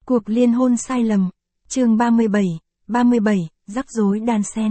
Cuộc liên hôn sai lầm. Chương 37, rắc rối đan xen.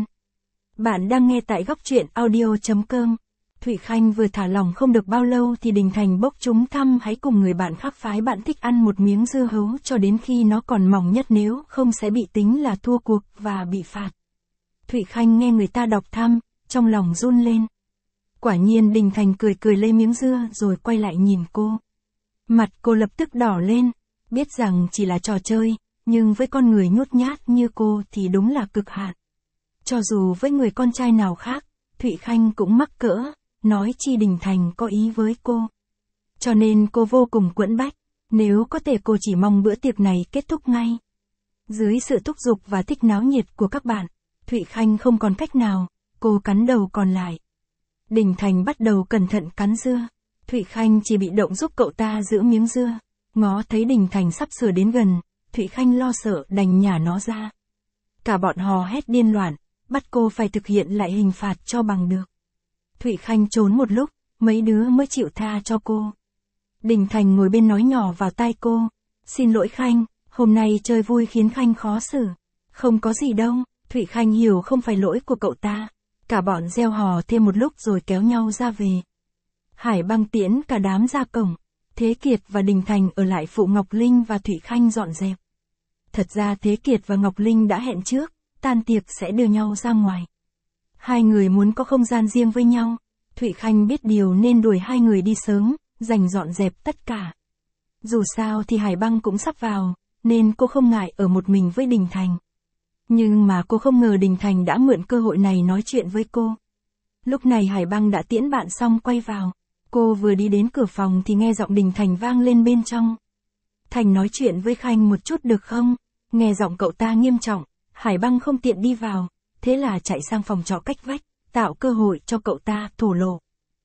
Bạn đang nghe tại góc truyện audio.com. Thủy Khanh vừa thả lỏng không được bao lâu thì Đình Thành bốc chúng thăm hãy cùng người bạn khác phái bạn thích ăn một miếng dưa hấu cho đến khi nó còn mỏng nhất, nếu không sẽ bị tính là thua cuộc và bị phạt. Thủy Khanh nghe người ta đọc thăm, trong lòng run lên. Quả nhiên Đình Thành cười cười lấy miếng dưa rồi quay lại nhìn cô. Mặt cô lập tức đỏ lên, biết rằng chỉ là trò chơi, nhưng với con người nhút nhát như cô thì đúng là cực hạn. Cho dù với người con trai nào khác, Thủy Khanh cũng mắc cỡ, nói chi Đình Thành có ý với cô. Cho nên cô vô cùng quẫn bách, nếu có thể cô chỉ mong bữa tiệc này kết thúc ngay. Dưới sự thúc giục và thích náo nhiệt của các bạn, Thủy Khanh không còn cách nào, cô cắn đầu còn lại. Đình Thành bắt đầu cẩn thận cắn dưa, Thủy Khanh chỉ bị động giúp cậu ta giữ miếng dưa. Ngó thấy Đình Thành sắp sửa đến gần, Thủy Khanh lo sợ đành nhả nó ra. Cả bọn hò hét điên loạn, bắt cô phải thực hiện lại hình phạt cho bằng được. Thủy Khanh trốn một lúc, mấy đứa mới chịu tha cho cô. Đình Thành ngồi bên nói nhỏ vào tai cô, xin lỗi Khanh, hôm nay chơi vui khiến Khanh khó xử. Không có gì đâu, Thủy Khanh hiểu không phải lỗi của cậu ta. Cả bọn reo hò thêm một lúc rồi kéo nhau ra về. Hải Băng tiễn cả đám ra cổng. Thế Kiệt và Đình Thành ở lại phụ Ngọc Linh và Thủy Khanh dọn dẹp. Thật ra Thế Kiệt và Ngọc Linh đã hẹn trước, tan tiệc sẽ đưa nhau ra ngoài. Hai người muốn có không gian riêng với nhau. Thủy Khanh biết điều nên đuổi hai người đi sớm, dành dọn dẹp tất cả. Dù sao thì Hải Băng cũng sắp vào, nên cô không ngại ở một mình với Đình Thành. Nhưng mà cô không ngờ Đình Thành đã mượn cơ hội này nói chuyện với cô. Lúc này Hải Băng đã tiễn bạn xong quay vào. Cô vừa đi đến cửa phòng thì nghe giọng Đình Thành vang lên bên trong. Thành nói chuyện với Khanh một chút được không? Nghe giọng cậu ta nghiêm trọng, Hải Băng không tiện đi vào, thế là chạy sang phòng trọ cách vách, tạo cơ hội cho cậu ta thổ lộ.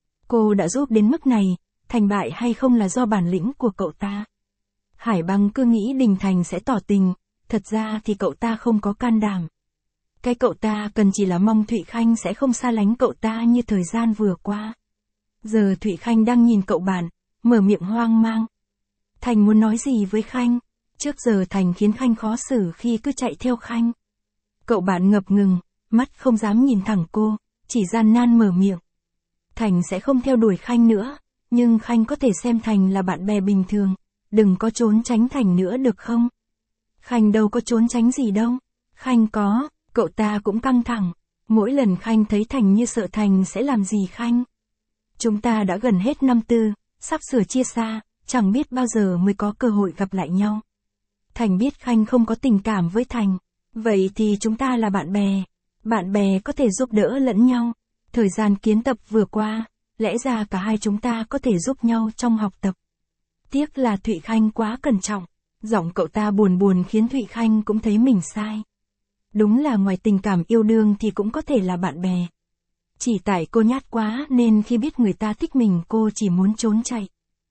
Cô đã giúp đến mức này, thành bại hay không là do bản lĩnh của cậu ta. Hải Băng cứ nghĩ Đình Thành sẽ tỏ tình, thật ra thì cậu ta không có can đảm. Cái cậu ta cần chỉ là mong Thủy Khanh sẽ không xa lánh cậu ta như thời gian vừa qua. Giờ Thủy Khanh đang nhìn cậu bạn, mở miệng hoang mang. Thành muốn nói gì với Khanh? Trước giờ Thành khiến Khanh khó xử khi cứ chạy theo Khanh. Cậu bạn ngập ngừng, mắt không dám nhìn thẳng cô, chỉ gian nan mở miệng. Thành sẽ không theo đuổi Khanh nữa, nhưng Khanh có thể xem Thành là bạn bè bình thường, đừng có trốn tránh Thành nữa được không? Khanh đâu có trốn tránh gì đâu. Khanh có, cậu ta cũng căng thẳng. Mỗi lần Khanh thấy Thành như sợ Thành sẽ làm gì Khanh. Chúng ta đã gần hết năm tư, sắp sửa chia xa, chẳng biết bao giờ mới có cơ hội gặp lại nhau. Thành biết Khanh không có tình cảm với Thành, vậy thì chúng ta là bạn bè có thể giúp đỡ lẫn nhau. Thời gian kiến tập vừa qua, lẽ ra cả hai chúng ta có thể giúp nhau trong học tập. Tiếc là Thủy Khanh quá cẩn trọng, giọng cậu ta buồn buồn khiến Thủy Khanh cũng thấy mình sai. Đúng là ngoài tình cảm yêu đương thì cũng có thể là bạn bè. Chỉ tại cô nhát quá nên khi biết người ta thích mình cô chỉ muốn trốn chạy.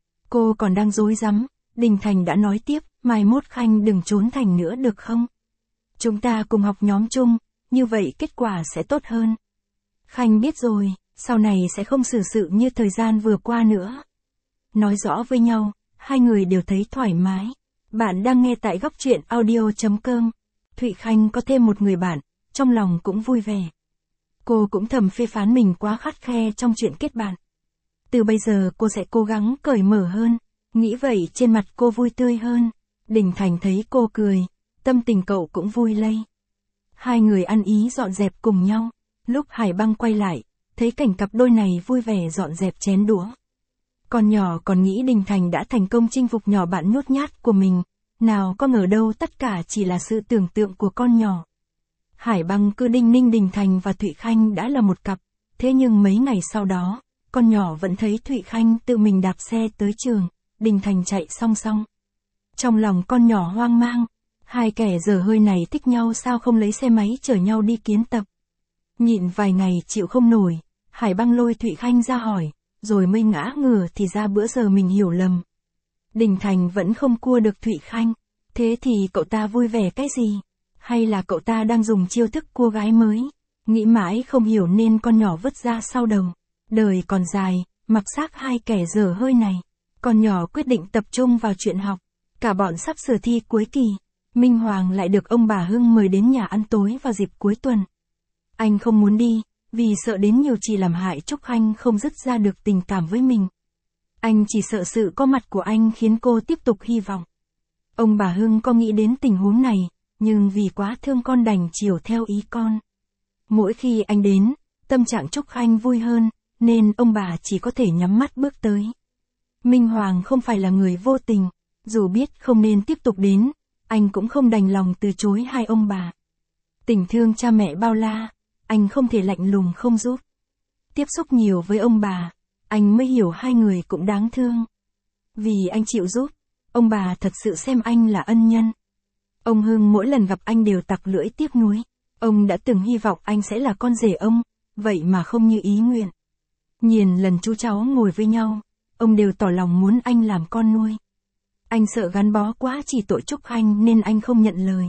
Cô còn đang rối rắm, Đình Thành đã nói tiếp, mai mốt Khanh đừng trốn Thành nữa được không? Chúng ta cùng học nhóm chung, như vậy kết quả sẽ tốt hơn. Khanh biết rồi, sau này sẽ không xử sự như thời gian vừa qua nữa. Nói rõ với nhau, hai người đều thấy thoải mái. Bạn đang nghe tại góc truyện audio.com. Thủy Khanh có thêm một người bạn, trong lòng cũng vui vẻ. Cô cũng thầm phê phán mình quá khắt khe trong chuyện kết bạn. Từ bây giờ cô sẽ cố gắng cởi mở hơn, nghĩ vậy trên mặt cô vui tươi hơn. Đình Thành thấy cô cười, tâm tình cậu cũng vui lây. Hai người ăn ý dọn dẹp cùng nhau, lúc Hải Băng quay lại, thấy cảnh cặp đôi này vui vẻ dọn dẹp chén đũa. Con nhỏ còn nghĩ Đình Thành đã thành công chinh phục nhỏ bạn nhút nhát của mình, nào có ngờ đâu tất cả chỉ là sự tưởng tượng của con nhỏ. Hải Băng cứ đinh ninh Đình Thành và Thủy Khanh đã là một cặp, thế nhưng mấy ngày sau đó, con nhỏ vẫn thấy Thủy Khanh tự mình đạp xe tới trường, Đình Thành chạy song song. Trong lòng con nhỏ hoang mang, hai kẻ dở hơi này thích nhau sao không lấy xe máy chở nhau đi kiến tập. Nhịn vài ngày chịu không nổi, Hải Băng lôi Thủy Khanh ra hỏi, rồi mới ngã ngửa thì ra bữa giờ mình hiểu lầm. Đình Thành vẫn không cua được Thủy Khanh, thế thì cậu ta vui vẻ cái gì? Hay là cậu ta đang dùng chiêu thức cua gái mới? Nghĩ mãi không hiểu nên con nhỏ vứt ra sau đầu. Đời còn dài, mặc xác hai kẻ dở hơi này. Con nhỏ quyết định tập trung vào chuyện học. Cả bọn sắp sửa thi cuối kỳ, Minh Hoàng lại được ông bà Hưng mời đến nhà ăn tối vào dịp cuối tuần. Anh không muốn đi, vì sợ đến nhiều chỉ làm hại Trúc Khanh không dứt ra được tình cảm với mình. Anh chỉ sợ sự có mặt của anh khiến cô tiếp tục hy vọng. Ông bà Hưng có nghĩ đến tình huống này, nhưng vì quá thương con đành chiều theo ý con. Mỗi khi anh đến, tâm trạng Trúc Khanh vui hơn, nên ông bà chỉ có thể nhắm mắt bước tới. Minh Hoàng không phải là người vô tình, dù biết không nên tiếp tục đến, anh cũng không đành lòng từ chối hai ông bà. Tình thương cha mẹ bao la, anh không thể lạnh lùng không giúp. Tiếp xúc nhiều với ông bà, anh mới hiểu hai người cũng đáng thương. Vì anh chịu giúp, ông bà thật sự xem anh là ân nhân. Ông Hưng mỗi lần gặp anh đều tặc lưỡi tiếc nuối. Ông đã từng hy vọng anh sẽ là con rể ông, vậy mà không như ý nguyện. Nhìn lần chú cháu ngồi với nhau, ông đều tỏ lòng muốn anh làm con nuôi. Anh sợ gắn bó quá chỉ tội Trúc Khanh nên anh không nhận lời.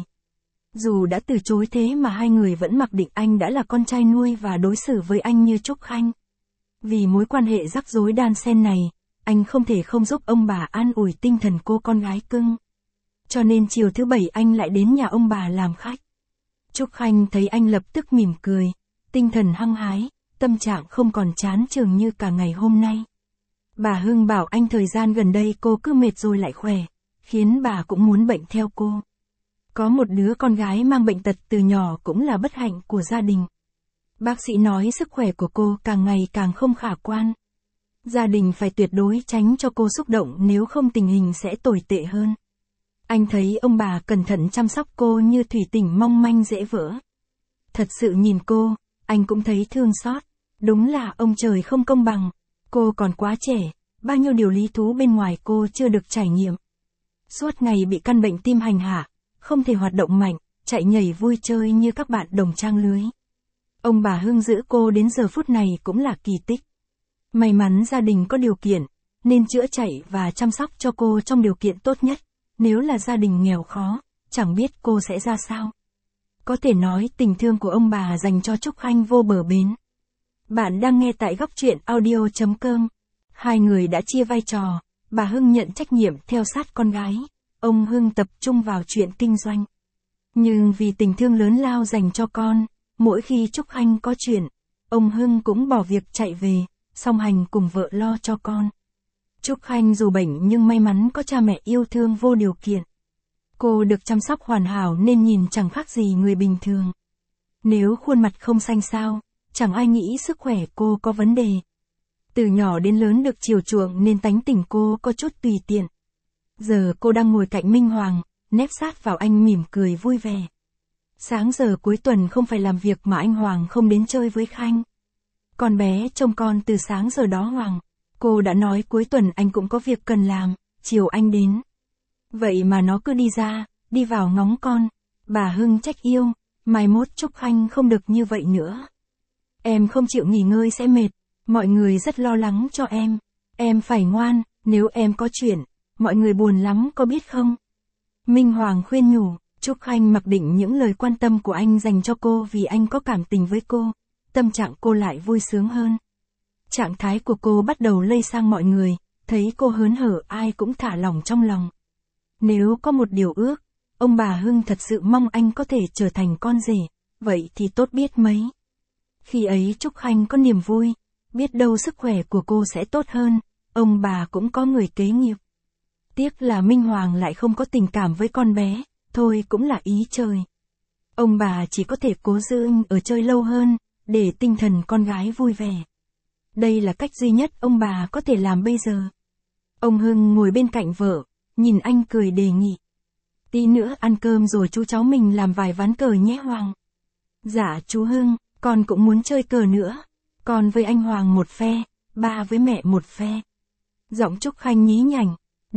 Dù đã từ chối thế mà hai người vẫn mặc định anh đã là con trai nuôi và đối xử với anh như Trúc Khanh. Vì mối quan hệ rắc rối đan xen này, anh không thể không giúp ông bà an ủi tinh thần cô con gái cưng. Cho nên chiều thứ bảy anh lại đến nhà ông bà làm khách. Trúc Khanh thấy anh lập tức mỉm cười, tinh thần hăng hái, tâm trạng không còn chán chường như cả ngày hôm nay. Bà Hưng bảo anh thời gian gần đây cô cứ mệt rồi lại khỏe, khiến bà cũng muốn bệnh theo cô. Có một đứa con gái mang bệnh tật từ nhỏ cũng là bất hạnh của gia đình. Bác sĩ nói sức khỏe của cô càng ngày càng không khả quan. Gia đình phải tuyệt đối tránh cho cô xúc động nếu không tình hình sẽ tồi tệ hơn. Anh thấy ông bà cẩn thận chăm sóc cô như thủy tinh mong manh dễ vỡ. Thật sự nhìn cô, anh cũng thấy thương xót. Đúng là ông trời không công bằng. Cô còn quá trẻ, bao nhiêu điều lý thú bên ngoài cô chưa được trải nghiệm. Suốt ngày bị căn bệnh tim hành hạ, không thể hoạt động mạnh, chạy nhảy vui chơi như các bạn đồng trang lứa. Ông bà Hưng giữ cô đến giờ phút này cũng là kỳ tích. May mắn gia đình có điều kiện, nên chữa chạy và chăm sóc cho cô trong điều kiện tốt nhất. Nếu là gia đình nghèo khó, chẳng biết cô sẽ ra sao. Có thể nói tình thương của ông bà dành cho Trúc Khanh vô bờ bến. Bạn đang nghe tại góc truyện audio.com. Hai người đã chia vai trò, bà Hưng nhận trách nhiệm theo sát con gái, ông Hưng tập trung vào chuyện kinh doanh. Nhưng vì tình thương lớn lao dành cho con, mỗi khi Trúc Khanh có chuyện, ông Hưng cũng bỏ việc chạy về, song hành cùng vợ lo cho con. Trúc Khanh dù bệnh nhưng may mắn có cha mẹ yêu thương vô điều kiện. Cô được chăm sóc hoàn hảo nên nhìn chẳng khác gì người bình thường. Nếu khuôn mặt không xanh xao, chẳng ai nghĩ sức khỏe cô có vấn đề. Từ nhỏ đến lớn được chiều chuộng nên tánh tình cô có chút tùy tiện. Giờ cô đang ngồi cạnh Minh Hoàng, nép sát vào anh mỉm cười vui vẻ. Sáng giờ cuối tuần không phải làm việc mà anh Hoàng không đến chơi với Khanh. Con bé trông con từ sáng giờ đó Hoàng. Cô đã nói cuối tuần anh cũng có việc cần làm, chiều anh đến. Vậy mà nó cứ đi ra, đi vào ngóng con. Bà Hưng trách yêu, mai mốt Trúc Khanh không được như vậy nữa. Em không chịu nghỉ ngơi sẽ mệt, mọi người rất lo lắng cho em. Em phải ngoan, nếu em có chuyện, mọi người buồn lắm có biết không? Minh Hoàng khuyên nhủ, Trúc Khanh mặc định những lời quan tâm của anh dành cho cô vì anh có cảm tình với cô. Tâm trạng cô lại vui sướng hơn. Trạng thái của cô bắt đầu lây sang mọi người, thấy cô hớn hở ai cũng thả lỏng trong lòng. Nếu có một điều ước, ông bà Hưng thật sự mong anh có thể trở thành con rể, vậy thì tốt biết mấy. Khi ấy Trúc Khanh có niềm vui, biết đâu sức khỏe của cô sẽ tốt hơn, ông bà cũng có người kế nghiệp. Tiếc là Minh Hoàng lại không có tình cảm với con bé, thôi cũng là ý trời. Ông bà chỉ có thể cố giữ anh ở chơi lâu hơn, để tinh thần con gái vui vẻ. Đây là cách duy nhất ông bà có thể làm bây giờ. Ông Hưng ngồi bên cạnh vợ, nhìn anh cười đề nghị. Tí nữa ăn cơm rồi chú cháu mình làm vài ván cờ nhé Hoàng. Dạ chú Hưng, con cũng muốn chơi cờ nữa. Con với anh Hoàng một phe, ba với mẹ một phe. Giọng Trúc Khanh nhí nhảnh.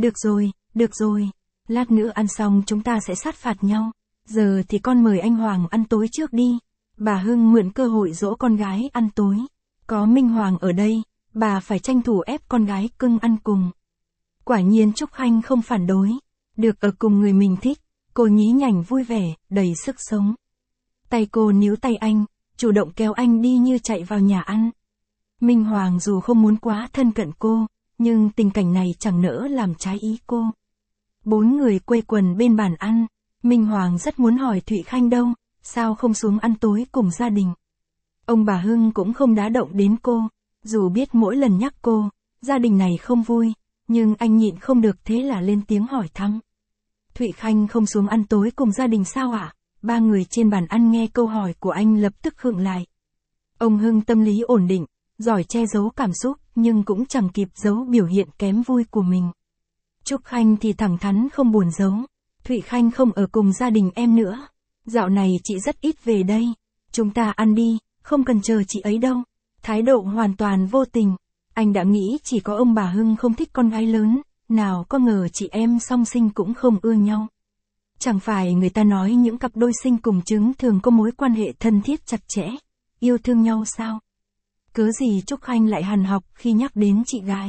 Được rồi. Lát nữa ăn xong chúng ta sẽ sát phạt nhau. Giờ thì con mời anh Hoàng ăn tối trước đi. Bà Hưng mượn cơ hội dỗ con gái ăn tối. Có Minh Hoàng ở đây, bà phải tranh thủ ép con gái cưng ăn cùng. Quả nhiên Trúc Khanh không phản đối. Được ở cùng người mình thích, cô nhí nhảnh vui vẻ, đầy sức sống. Tay cô níu tay anh, chủ động kéo anh đi như chạy vào nhà ăn. Minh Hoàng dù không muốn quá thân cận cô, nhưng tình cảnh này chẳng nỡ làm trái ý cô. Bốn người quây quần bên bàn ăn. Minh Hoàng rất muốn hỏi Thụy Khanh đâu, sao không xuống ăn tối cùng gia đình. Ông bà Hưng cũng không đá động đến cô, dù biết mỗi lần nhắc cô, gia đình này không vui, nhưng anh nhịn không được thế là lên tiếng hỏi thăm. Thụy Khanh không xuống ăn tối cùng gia đình sao ạ? Ba người trên bàn ăn nghe câu hỏi của anh lập tức khựng lại. Ông Hưng tâm lý ổn định, giỏi che giấu cảm xúc, nhưng cũng chẳng kịp giấu biểu hiện kém vui của mình. Trúc Khanh thì thẳng thắn không buồn giấu. Thụy Khanh không ở cùng gia đình em nữa. Dạo này chị rất ít về đây. Chúng ta ăn đi, không cần chờ chị ấy đâu. Thái độ hoàn toàn vô tình. Anh đã nghĩ chỉ có ông bà Hưng không thích con gái lớn, nào có ngờ chị em song sinh cũng không ưa nhau. Chẳng phải người ta nói những cặp đôi sinh cùng trứng thường có mối quan hệ thân thiết chặt chẽ, yêu thương nhau sao? Cớ gì Trúc Khanh lại hằn học khi nhắc đến chị gái?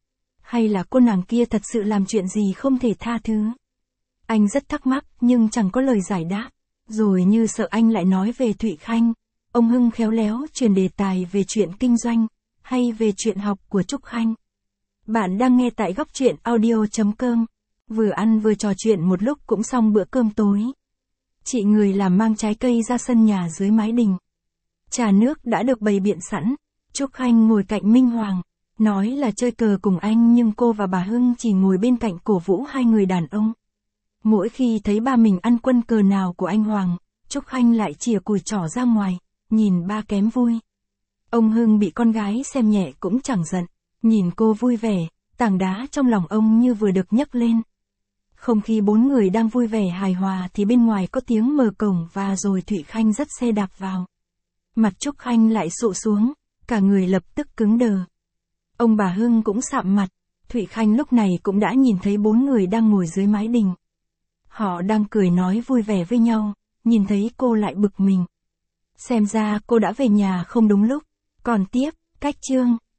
Hay là cô nàng kia thật sự làm chuyện gì không thể tha thứ? Anh rất thắc mắc nhưng chẳng có lời giải đáp. Rồi như sợ anh lại nói về Thụy Khanh, ông Hưng khéo léo chuyển đề tài về chuyện kinh doanh, hay về chuyện học của Trúc Khanh. Bạn đang nghe tại góc truyện audio.com. Vừa ăn vừa trò chuyện một lúc cũng xong bữa cơm tối. Chị người làm mang trái cây ra sân nhà dưới mái đình. Trà nước đã được bày biện sẵn. Trúc Khanh ngồi cạnh Minh Hoàng, nói là chơi cờ cùng anh nhưng cô và bà Hưng chỉ ngồi bên cạnh cổ vũ hai người đàn ông. Mỗi khi thấy ba mình ăn quân cờ nào của anh Hoàng, Trúc Khanh lại chìa cùi trỏ ra ngoài, nhìn ba kém vui. Ông Hưng bị con gái xem nhẹ cũng chẳng giận, nhìn cô vui vẻ, tảng đá trong lòng ông như vừa được nhấc lên. Không khi bốn người đang vui vẻ hài hòa thì bên ngoài có tiếng mở cổng và rồi Thụy Khanh dắt xe đạp vào. Mặt Trúc Khanh lại sụ xuống, cả người lập tức cứng đờ. Ông bà Hưng cũng sạm mặt, Thụy Khanh lúc này cũng đã nhìn thấy bốn người đang ngồi dưới mái đình. Họ đang cười nói vui vẻ với nhau, nhìn thấy cô lại bực mình. Xem ra cô đã về nhà không đúng lúc. Còn tiếp, cách chương.